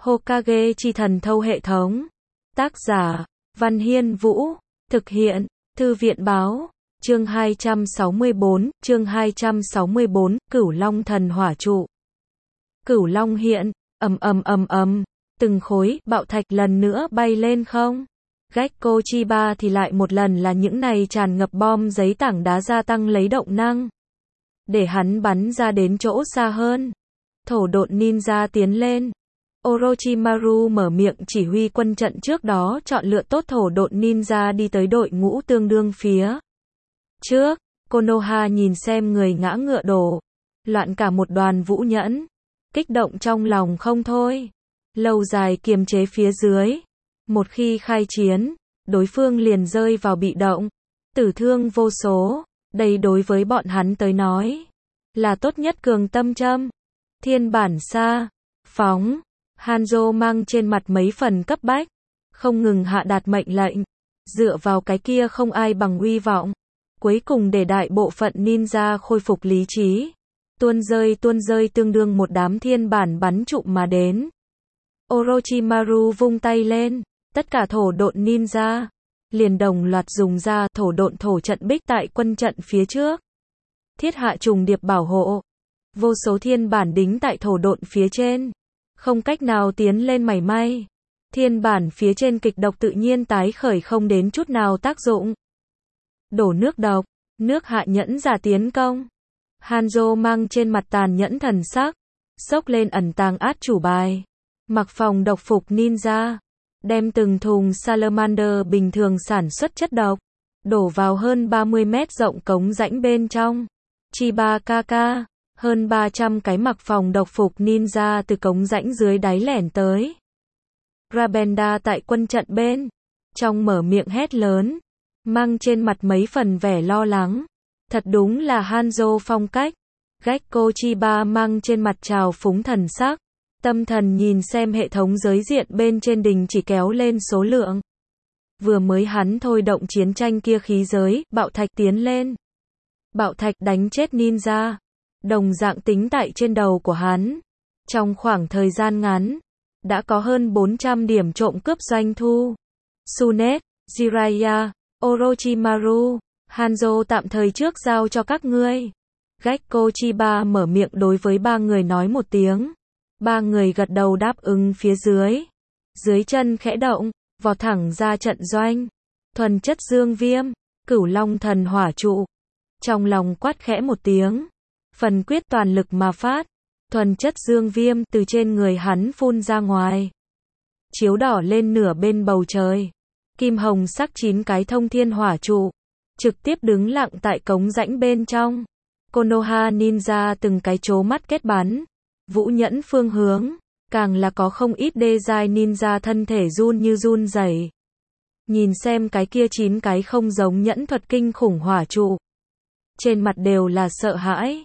Hokage chi thần thâu hệ thống. Tác giả, Văn Hiên Vũ. Thực hiện, Thư viện Báo. Chương 264, Cửu Long thần hỏa trụ. Cửu Long hiện, từng khối bạo thạch lần nữa bay lên không. Gekko Chiba thì lại một lần là những này tràn ngập bom giấy tảng đá gia tăng lấy động năng. Để hắn bắn ra đến chỗ xa hơn. Thổ độn ninja tiến lên. Orochimaru mở miệng chỉ huy quân trận trước đó chọn lựa tốt thổ độn ninja đi tới đội ngũ tương đương phía trước. Konoha nhìn xem người ngã ngựa đổ. Loạn cả một đoàn vũ nhẫn. Kích động trong lòng không thôi. Lâu dài kiềm chế phía dưới. Một khi khai chiến, đối phương liền rơi vào bị động. Tử thương vô số. Đây đối với bọn hắn tới nói là tốt nhất cường tâm châm. Thiên bản xa. Phóng. Hanzo mang trên mặt mấy phần cấp bách. Không ngừng hạ đạt mệnh lệnh. Dựa vào cái kia không ai bằng uy vọng. Cuối cùng để đại bộ phận ninja khôi phục lý trí. Tuôn rơi tương đương một đám thiên bản bắn trụm mà đến. Orochimaru vung tay lên. Tất cả thổ độn ninja liền đồng loạt dùng ra thổ độn thổ trận bích tại quân trận phía trước. Thiết hạ trùng điệp bảo hộ. Vô số thiên bản đính tại thổ độn phía trên. Không cách nào tiến lên mảy may. Thiên bản phía trên kịch độc tự nhiên tái khởi không đến chút nào tác dụng. Đổ nước độc. Nước hạ nhẫn giả tiến công. Hanzo mang trên mặt tàn nhẫn thần sắc. Xốc lên ẩn tàng át chủ bài. Mặc phòng độc phục ninja. Đem từng thùng salamander bình thường sản xuất chất độc. Đổ vào hơn 30 mét rộng cống rãnh bên trong. Chiba Kaka. Hơn 300 cái mặc phòng độc phục ninja từ cống rãnh dưới đáy lẻn tới. Rabenda tại quân trận bên. Trong mở miệng hét lớn. Mang trên mặt mấy phần vẻ lo lắng. Thật đúng là Hanzo phong cách. Gekko Chiba mang trên mặt trào phúng thần sắc. Tâm thần nhìn xem hệ thống giới diện bên trên đình chỉ kéo lên số lượng. Vừa mới hắn thôi động chiến tranh kia khí giới, bạo thạch tiến lên. Bạo thạch đánh chết ninja. Đồng dạng tính tại trên đầu của hắn. Trong khoảng thời gian ngắn, đã có hơn 400 điểm trộm cướp doanh thu. Tsunade, Jiraiya, Orochimaru, Hanzo tạm thời trước giao cho các ngươi. Gekko Chiba mở miệng đối với ba người nói một tiếng. Ba người gật đầu đáp ứng phía dưới. Dưới chân khẽ động, vọt thẳng ra trận doanh. Thuần chất dương viêm, Cửu Long thần hỏa trụ. Trong lòng quát khẽ một tiếng. Phần quyết toàn lực mà phát. Thuần chất dương viêm từ trên người hắn phun ra ngoài. Chiếu đỏ lên nửa bên bầu trời. Kim hồng sắc 9 cái thông thiên hỏa trụ. Trực tiếp đứng lặng tại cống rãnh bên trong. Konoha ninja từng cái chố mắt kết bắn. Vũ nhẫn phương hướng. Càng là có không ít đê giai ninja thân thể run như run rẩy. Nhìn xem cái kia 9 cái không giống nhẫn thuật kinh khủng hỏa trụ. Trên mặt đều là sợ hãi.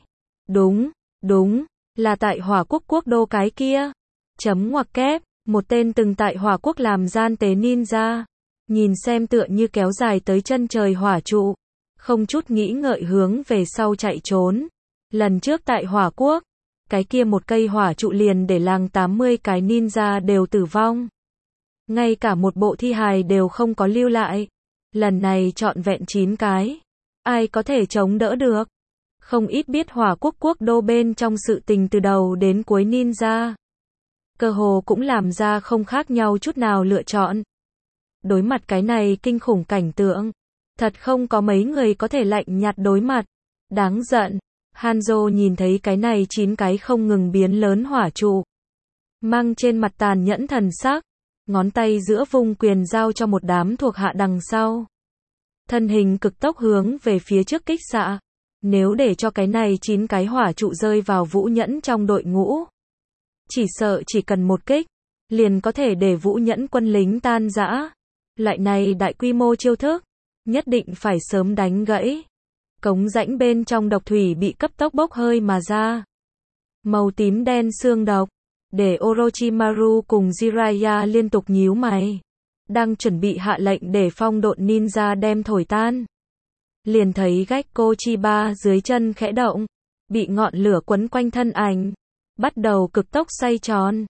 Đúng, là tại Hỏa Quốc quốc đô cái kia. Chấm ngoặc kép, một tên từng tại Hỏa Quốc làm gian tế ninja. Nhìn xem tựa như kéo dài tới chân trời hỏa trụ. Không chút nghĩ ngợi hướng về sau chạy trốn. Lần trước tại Hỏa Quốc, cái kia một cây hỏa trụ liền để làng 80 cái ninja đều tử vong. Ngay cả một bộ thi hài đều không có lưu lại. Lần này trọn vẹn 9 cái. Ai có thể chống đỡ được? Không ít biết Hỏa Quốc quốc đô bên trong sự tình từ đầu đến cuối ninja. Cơ hồ cũng làm ra không khác nhau chút nào lựa chọn. Đối mặt cái này kinh khủng cảnh tượng. Thật không có mấy người có thể lạnh nhạt đối mặt. Đáng giận. Hanzo nhìn thấy cái này 9 cái không ngừng biến lớn hỏa trụ. Mang trên mặt tàn nhẫn thần sắc. Ngón tay giữa vung quyền giao cho một đám thuộc hạ đằng sau. Thân hình cực tốc hướng về phía trước kích xạ. Nếu để cho cái này 9 cái hỏa trụ rơi vào vũ nhẫn trong đội ngũ. Chỉ sợ chỉ cần một kích. Liền có thể để vũ nhẫn quân lính tan rã. Loại này đại quy mô chiêu thức. Nhất định phải sớm đánh gãy. Cống rãnh bên trong độc thủy bị cấp tốc bốc hơi mà ra. Màu tím đen xương độc. Để Orochimaru cùng Jiraiya liên tục nhíu mày. Đang chuẩn bị hạ lệnh để phong độn ninja đem thổi tan. Liền thấy Gekko Chiba dưới chân khẽ động. Bị ngọn lửa quấn quanh thân ảnh. Bắt đầu cực tốc xoay tròn.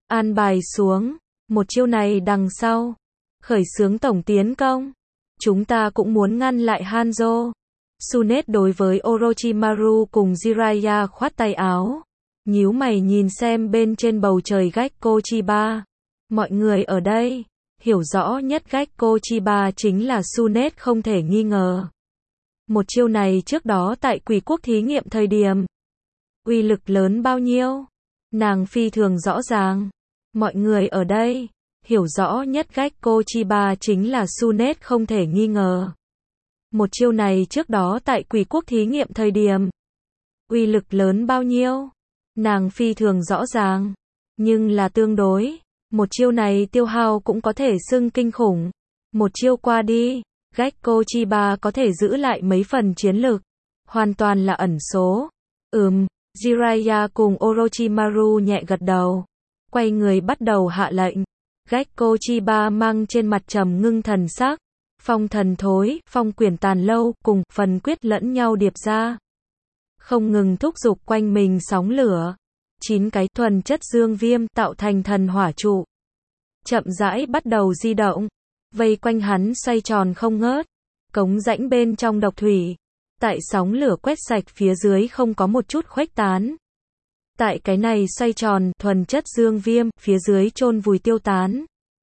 an bài xuống, một chiêu này đằng sau, khởi xướng tổng tiến công. Chúng ta cũng muốn ngăn lại Hanzo. Tsunade đối với Orochimaru cùng Jiraiya khoát tay áo, nhíu mày nhìn xem bên trên bầu trời Gekko Chiba. Mọi người ở đây hiểu rõ nhất Gekko Chiba chính là Tsunade không thể nghi ngờ. Một chiêu này trước đó tại Quỷ Quốc thí nghiệm thời điểm, uy lực lớn bao nhiêu, nàng phi thường rõ ràng. Mọi người ở đây hiểu rõ nhất Gekko Chiba chính là Tsunade không thể nghi ngờ. Một chiêu này trước đó tại Quỷ Quốc thí nghiệm thời điểm, uy lực lớn bao nhiêu, nàng phi thường rõ ràng, nhưng là tương đối. Một chiêu này tiêu hao cũng có thể xưng kinh khủng. Một chiêu qua đi, Gekko Chiba có thể giữ lại mấy phần chiến lực, hoàn toàn là ẩn số. Jiraiya cùng Orochimaru nhẹ gật đầu, quay người bắt đầu hạ lệnh. Gekko Chiba mang trên mặt trầm ngưng thần sắc, phong thần thối, phong quyển tàn lâu, cùng phần quyết lẫn nhau điệp ra, không ngừng thúc giục quanh mình sóng lửa. 9 cái thuần chất dương viêm tạo thành thần hỏa trụ, chậm rãi bắt đầu di động, vây quanh hắn xoay tròn không ngớt. Cống rãnh bên trong độc thủy, tại sóng lửa quét sạch phía dưới không có một chút khuếch tán. Tại cái này xoay tròn thuần chất dương viêm, phía dưới chôn vùi tiêu tán.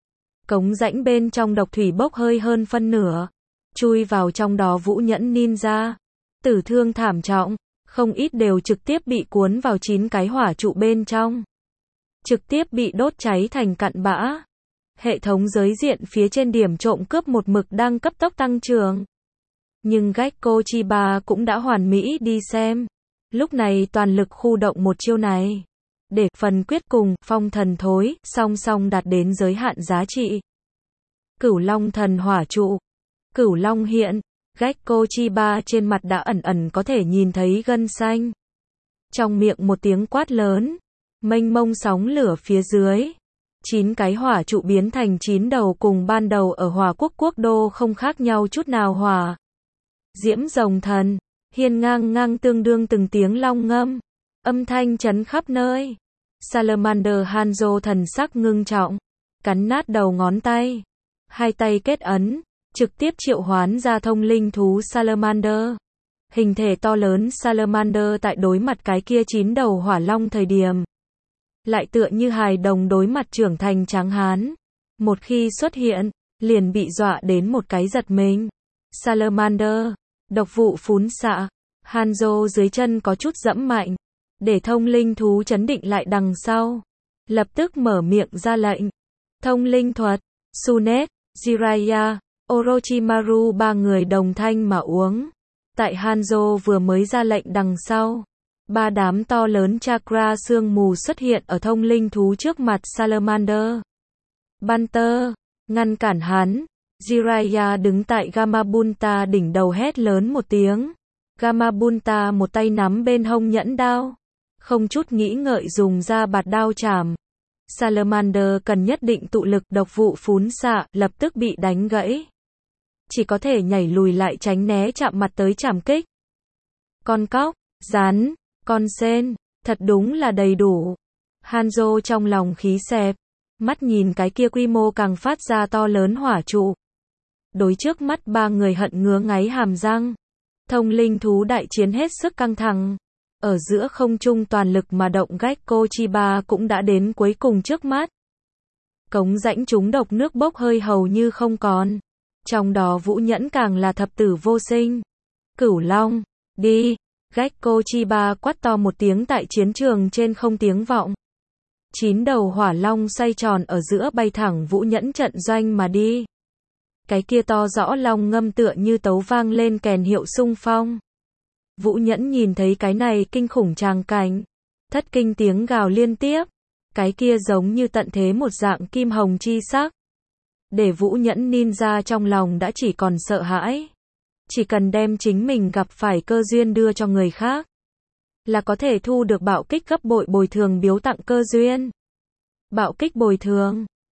Cống rãnh bên trong độc thủy bốc hơi hơn phân nửa, chui vào trong đó Vũ Nhẫn Ninja, tử thương thảm trọng, không ít đều trực tiếp bị cuốn vào 9 cái hỏa trụ bên trong, trực tiếp bị đốt cháy thành cặn bã. Hệ thống giới diện phía trên điểm trộm cướp một mực đang cấp tốc tăng trưởng, nhưng Gekko Chiba cũng đã hoàn mỹ đi xem. Lúc này toàn lực khu động một chiêu này, để phần quyết cùng phong thần thối song song đạt đến giới hạn giá trị. Cửu Long thần hỏa trụ, Cửu Long hiện, Gekko Chiba trên mặt đã ẩn ẩn có thể nhìn thấy gân xanh. Trong miệng một tiếng quát lớn, mênh mông sóng lửa phía dưới, 9 cái hỏa trụ biến thành 9 đầu cùng ban đầu ở Hỏa Quốc quốc đô không khác nhau chút nào hỏa. Diễm rồng thần, hiên ngang ngang tương đương từng tiếng long ngâm, âm thanh chấn khắp nơi. Salamander Hanzo thần sắc ngưng trọng, cắn nát đầu ngón tay, hai tay kết ấn, trực tiếp triệu hoán ra thông linh thú Salamander. Hình thể to lớn Salamander tại đối mặt cái kia 9 đầu hỏa long thời điểm, lại tựa như hài đồng đối mặt trưởng thành tráng hán. Một khi xuất hiện, liền bị dọa đến một cái giật mình. Salamander, độc vụ phún xạ, Hanzo dưới chân có chút dẫm mạnh, để thông linh thú chấn định lại đằng sau. Lập tức mở miệng ra lệnh. Thông linh thuật, Tsunade, Jiraiya, Orochimaru ba người đồng thanh mà uống. Tại Hanzo vừa mới ra lệnh đằng sau, 3 đám to lớn chakra sương mù xuất hiện ở thông linh thú trước mặt Salamander. Banter, ngăn cản hắn. Jiraiya đứng tại Gamabunta đỉnh đầu hét lớn một tiếng. Gamabunta một tay nắm bên hông nhẫn đao, không chút nghĩ ngợi dùng ra bạt đao chảm. Salamander cần nhất định tụ lực, độc vụ phún xạ, lập tức bị đánh gãy. Chỉ có thể nhảy lùi lại tránh né chạm mặt tới chảm kích. Con cóc, rắn, con sên, thật đúng là đầy đủ. Hanzo trong lòng khí xẹp, mắt nhìn cái kia quy mô càng phát ra to lớn hỏa trụ. Đối trước mắt ba người hận ngứa ngáy hàm răng. Thông linh thú đại chiến hết sức căng thẳng. Ở giữa không trung toàn lực mà động, Gekko Chiba cũng đã đến cuối cùng trước mắt. Cống rãnh trúng độc nước bốc hơi hầu như không còn. Trong đó Vũ Nhẫn càng là thập tử vô sinh. Cửu Long, đi. Gekko Chiba quát to một tiếng tại chiến trường trên không tiếng vọng. 9 đầu hỏa long xoay tròn ở giữa bay thẳng Vũ Nhẫn trận doanh mà đi. Cái kia to rõ long ngâm tựa như tấu vang lên kèn hiệu xung phong. Vũ Nhẫn nhìn thấy cái này kinh khủng tràng cảnh, thất kinh tiếng gào liên tiếp, cái kia giống như tận thế một dạng kim hồng chi sắc. Để Vũ Nhẫn Ninja trong lòng đã chỉ còn sợ hãi. Chỉ cần đem chính mình gặp phải cơ duyên đưa cho người khác, là có thể thu được bạo kích gấp bội bồi thường biếu tặng cơ duyên. Bạo kích bồi thường,